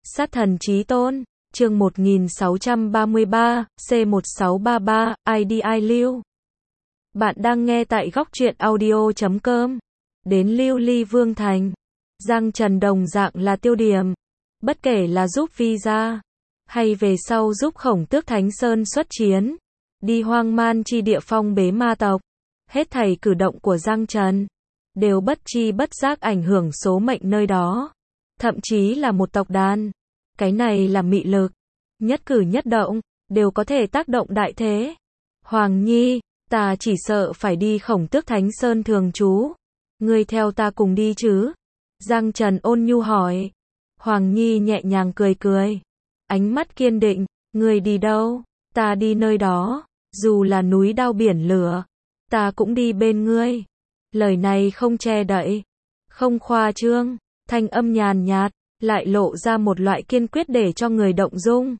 Sát thần chí tôn, chương 1633, C1633, IDI Lưu. Bạn đang nghe tại góc truyện audio.com. Đến Lưu Ly Vương Thành, Giang Trần đồng dạng là tiêu điểm. Bất kể là giúp visa, hay về sau giúp Khổng Tước Thánh Sơn xuất chiến, đi hoang man chi địa phong bế ma tộc, hết thảy cử động của Giang Trần đều bất chi bất giác ảnh hưởng số mệnh nơi đó, thậm chí là một tộc đàn. Cái này là mị lực, nhất cử nhất động đều có thể tác động đại thế. Hoàng Nhi, ta chỉ sợ phải đi Khổng Tước Thánh Sơn thường trú, ngươi theo ta cùng đi chứ? Giang Trần ôn nhu hỏi. Hoàng Nhi nhẹ nhàng cười cười, ánh mắt kiên định, ngươi đi đâu, ta đi nơi đó, dù là núi đao biển lửa, ta cũng đi bên ngươi. Lời này không che đậy, không khoa trương, thanh âm nhàn nhạt, lại lộ ra một loại kiên quyết để cho người động dung.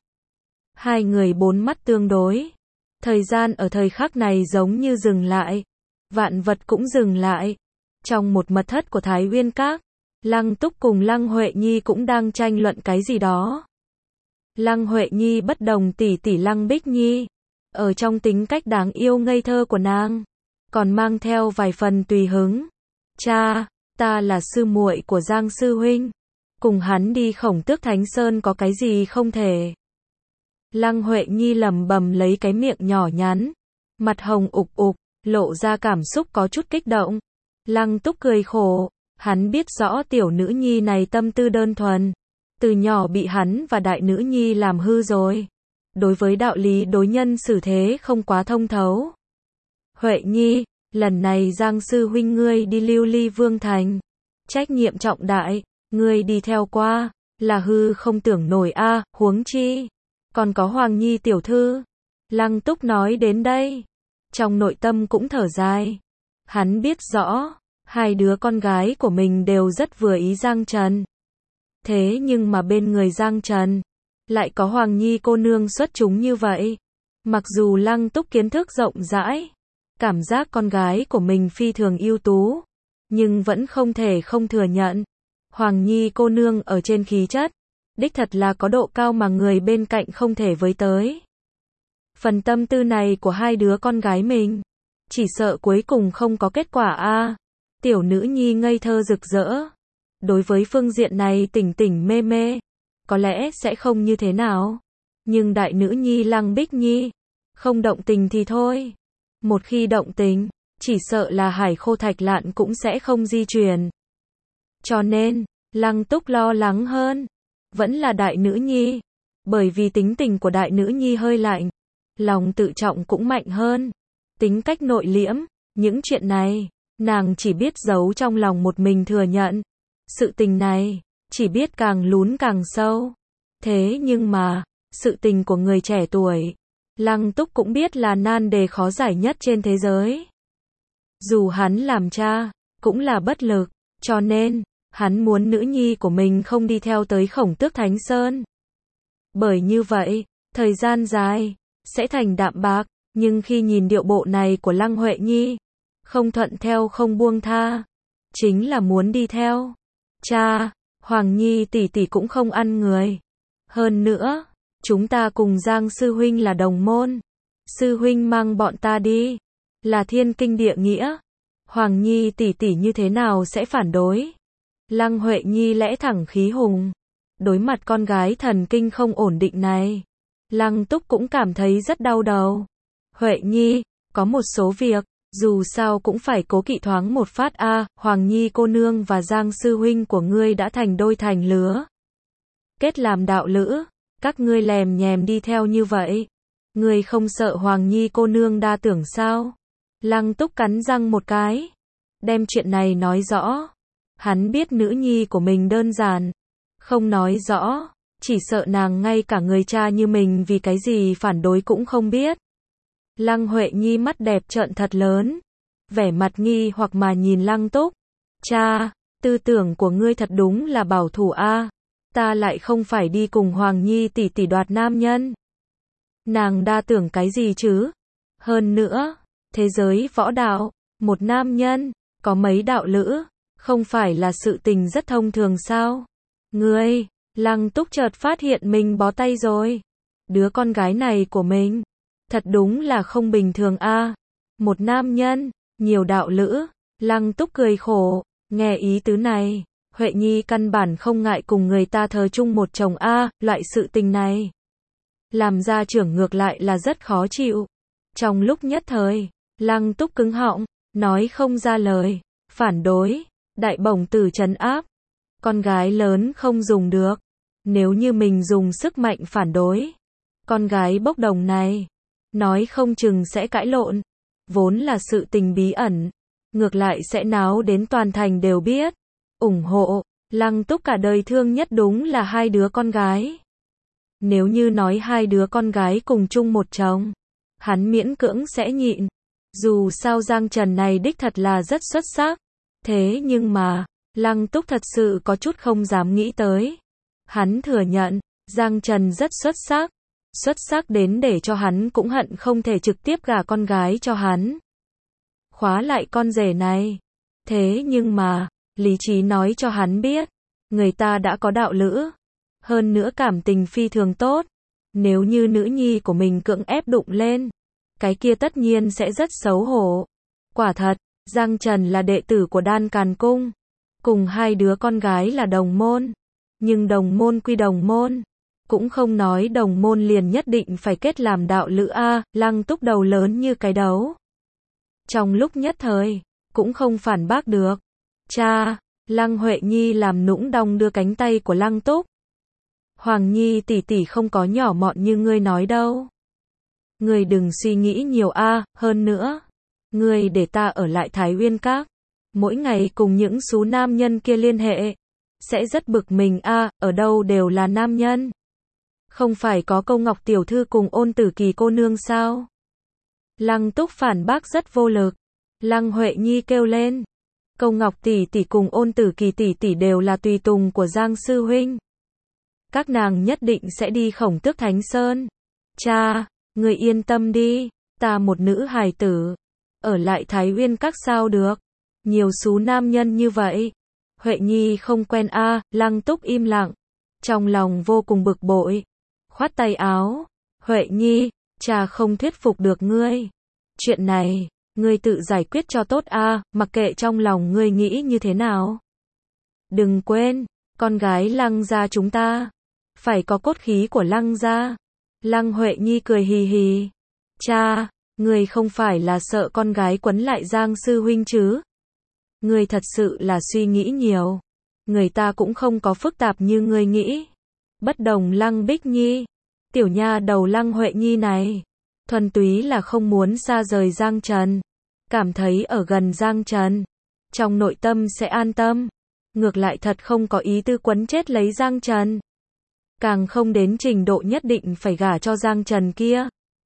Hai người bốn mắt tương đối. Thời gian ở thời khắc này giống như dừng lại. Vạn vật cũng dừng lại. Trong một mật thất của Thái Uyên Các, Lăng Túc cùng Lăng Huệ Nhi cũng đang tranh luận cái gì đó. Lăng Huệ Nhi bất đồng tỷ tỷ Lăng Bích Nhi. Ở trong tính cách đáng yêu ngây thơ của nàng, còn mang theo vài phần tùy hứng. Cha, ta là sư muội của Giang sư huynh, cùng hắn đi Khổng Tước Thánh Sơn có cái gì không thể. Lăng Huệ Nhi lẩm bẩm lấy cái miệng nhỏ nhắn, mặt hồng ục ục, lộ ra cảm xúc có chút kích động. Lăng Túc cười khổ, hắn biết rõ tiểu nữ nhi này tâm tư đơn thuần, từ nhỏ bị hắn và đại nữ nhi làm hư rồi. Đối với đạo lý đối nhân xử thế không quá thông thấu. Huệ Nhi, lần này Giang sư huynh ngươi đi Lưu Ly Vương Thành, trách nhiệm trọng đại, ngươi đi theo qua, là hư không tưởng nổi a, huống chi còn có Hoàng Nhi tiểu thư. Lăng Túc nói đến đây, trong nội tâm cũng thở dài. Hắn biết rõ, hai đứa con gái của mình đều rất vừa ý Giang Trần. Thế nhưng mà bên người Giang Trần, lại có Hoàng Nhi cô nương xuất chúng như vậy. Mặc dù Lăng Túc kiến thức rộng rãi, cảm giác con gái của mình phi thường ưu tú, nhưng vẫn không thể không thừa nhận. Hoàng Nhi cô nương ở trên khí chất, đích thật là có độ cao mà người bên cạnh không thể với tới. Phần tâm tư này của hai đứa con gái mình, chỉ sợ cuối cùng không có kết quả a. Tiểu nữ nhi ngây thơ rực rỡ, đối với phương diện này tỉnh tỉnh mê mê, có lẽ sẽ không như thế nào. Nhưng đại nữ nhi Lăng Bích Nhi, không động tình thì thôi. Một khi động tình, chỉ sợ là hải khô thạch lạn cũng sẽ không di chuyển. Cho nên, Lăng Túc lo lắng hơn, vẫn là đại nữ nhi. Bởi vì tính tình của đại nữ nhi hơi lạnh, lòng tự trọng cũng mạnh hơn, tính cách nội liễm, những chuyện này, nàng chỉ biết giấu trong lòng một mình thừa nhận. Sự tình này, chỉ biết càng lún càng sâu. Thế nhưng mà, sự tình của người trẻ tuổi, Lăng Túc cũng biết là nan đề khó giải nhất trên thế giới. Dù hắn làm cha, cũng là bất lực, cho nên, hắn muốn nữ nhi của mình không đi theo tới Khổng Tước Thánh Sơn. Bởi như vậy, thời gian dài, sẽ thành đạm bạc, nhưng khi nhìn điệu bộ này của Lăng Huệ Nhi, không thuận theo không buông tha, chính là muốn đi theo. Cha, Hoàng Nhi tỷ tỷ cũng không ăn người. Hơn nữa, chúng ta cùng Giang sư huynh là đồng môn. Sư huynh mang bọn ta đi, là thiên kinh địa nghĩa. Hoàng Nhi tỷ tỷ như thế nào sẽ phản đối? Lăng Huệ Nhi lẽ thẳng khí hùng. Đối mặt con gái thần kinh không ổn định này, Lăng Túc cũng cảm thấy rất đau đầu. Huệ Nhi, có một số việc, dù sao cũng phải cố kỵ thoáng một phát a. Hoàng Nhi cô nương và Giang sư huynh của ngươi đã thành đôi thành lứa, kết làm đạo lữ, các ngươi lèm nhèm đi theo như vậy, ngươi không sợ Hoàng Nhi cô nương đa tưởng sao? Lăng Túc cắn răng một cái, đem chuyện này nói rõ. Hắn biết nữ nhi của mình đơn giản, không nói rõ, chỉ sợ nàng ngay cả người cha như mình vì cái gì phản đối cũng không biết. Lăng Huệ Nhi mắt đẹp trợn thật lớn, vẻ mặt nghi hoặc mà nhìn Lăng Túc. Cha, tư tưởng của ngươi thật đúng là bảo thủ a. Ta lại không phải đi cùng Hoàng Nhi tỷ tỷ đoạt nam nhân. Nàng đa tưởng cái gì chứ? Hơn nữa, thế giới võ đạo, một nam nhân, có mấy đạo lữ, không phải là sự tình rất thông thường sao? Ngươi, Lăng Túc chợt phát hiện mình bó tay rồi. Đứa con gái này của mình, thật đúng là không bình thường a. Một nam nhân, nhiều đạo lữ. Lăng Túc cười khổ, nghe ý tứ này, Huệ Nhi căn bản không ngại cùng người ta thờ chung một chồng a, loại sự tình này. Làm gia trưởng ngược lại là rất khó chịu. Trong lúc nhất thời, Lăng Túc cứng họng, nói không ra lời, phản đối, đại bổng tử trấn áp. Con gái lớn không dùng được. Nếu như mình dùng sức mạnh phản đối, con gái bốc đồng này, nói không chừng sẽ cãi lộn. Vốn là sự tình bí ẩn, ngược lại sẽ náo đến toàn thành đều biết. Ủng hộ, Lăng Túc cả đời thương nhất đúng là hai đứa con gái. Nếu như nói hai đứa con gái cùng chung một chồng, hắn miễn cưỡng sẽ nhịn. Dù sao Giang Trần này đích thật là rất xuất sắc. Thế nhưng mà, Lăng Túc thật sự có chút không dám nghĩ tới. Hắn thừa nhận, Giang Trần rất xuất sắc. Xuất sắc đến để cho hắn cũng hận không thể trực tiếp gả con gái cho hắn. Khóa lại con rể này. Thế nhưng mà, lý trí nói cho hắn biết, người ta đã có đạo lữ. Hơn nữa cảm tình phi thường tốt. Nếu như nữ nhi của mình cưỡng ép đụng lên, cái kia tất nhiên sẽ rất xấu hổ. Quả thật, Giang Trần là đệ tử của Đan Càn Cung. Cùng hai đứa con gái là đồng môn. Nhưng đồng môn quy đồng môn. Cũng không nói đồng môn liền nhất định phải kết làm đạo lữ a. Lăng Túc đầu lớn như cái đấu. Trong lúc nhất thời, cũng không phản bác được. Cha, Lăng Huệ Nhi làm nũng đong đưa cánh tay của Lăng Túc. Hoàng Nhi tỷ tỷ không có nhỏ mọn như ngươi nói đâu. Ngươi đừng suy nghĩ nhiều a, hơn nữa, ngươi để ta ở lại Thái Uyên Các, mỗi ngày cùng những số nam nhân kia liên hệ, sẽ rất bực mình a, ở đâu đều là nam nhân. Không phải có Câu Ngọc tiểu thư cùng Ôn Tử Kỳ cô nương sao? Lăng Túc phản bác rất vô lực. Lăng Huệ Nhi kêu lên, Câu Ngọc tỷ tỷ cùng Ôn Tử Kỳ tỷ tỷ đều là tùy tùng của Giang sư huynh. Các nàng nhất định sẽ đi Khổng Tước Thánh Sơn. Cha, người yên tâm đi, ta một nữ hài tử, ở lại Thái Uyên Các sao được, nhiều số nam nhân như vậy. Huệ Nhi không quen a. Lăng Túc im lặng, trong lòng vô cùng bực bội, khoát tay áo, Huệ Nhi, cha không thuyết phục được ngươi. Chuyện này, ngươi tự giải quyết cho tốt a, mặc kệ trong lòng ngươi nghĩ như thế nào. Đừng quên, con gái Lăng gia chúng ta, phải có cốt khí của Lăng gia. Lăng Huệ Nhi cười hì hì. Cha, ngươi không phải là sợ con gái quấn lại Giang sư huynh chứ? Ngươi thật sự là suy nghĩ nhiều. Người ta cũng không có phức tạp như ngươi nghĩ. Bất đồng Lăng Bích Nhi, tiểu nha đầu Lăng Huệ Nhi này, thuần túy là không muốn xa rời Giang Trần. Cảm thấy ở gần Giang Trần, trong nội tâm sẽ an tâm. Ngược lại thật không có ý tư quấn chết lấy Giang Trần. Càng không đến trình độ nhất định phải gả cho Giang Trần kia.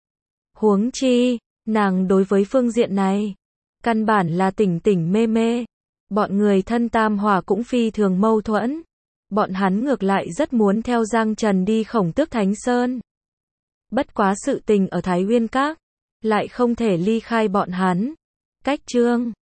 Huống chi, nàng đối với phương diện này, căn bản là tỉnh tỉnh mê mê. Bọn người thân tam hòa cũng phi thường mâu thuẫn. Bọn hắn ngược lại rất muốn theo Giang Trần đi Khổng Tước Thánh Sơn. Bất quá sự tình ở Thái Uyên Các, lại không thể ly khai bọn hắn. Cách chương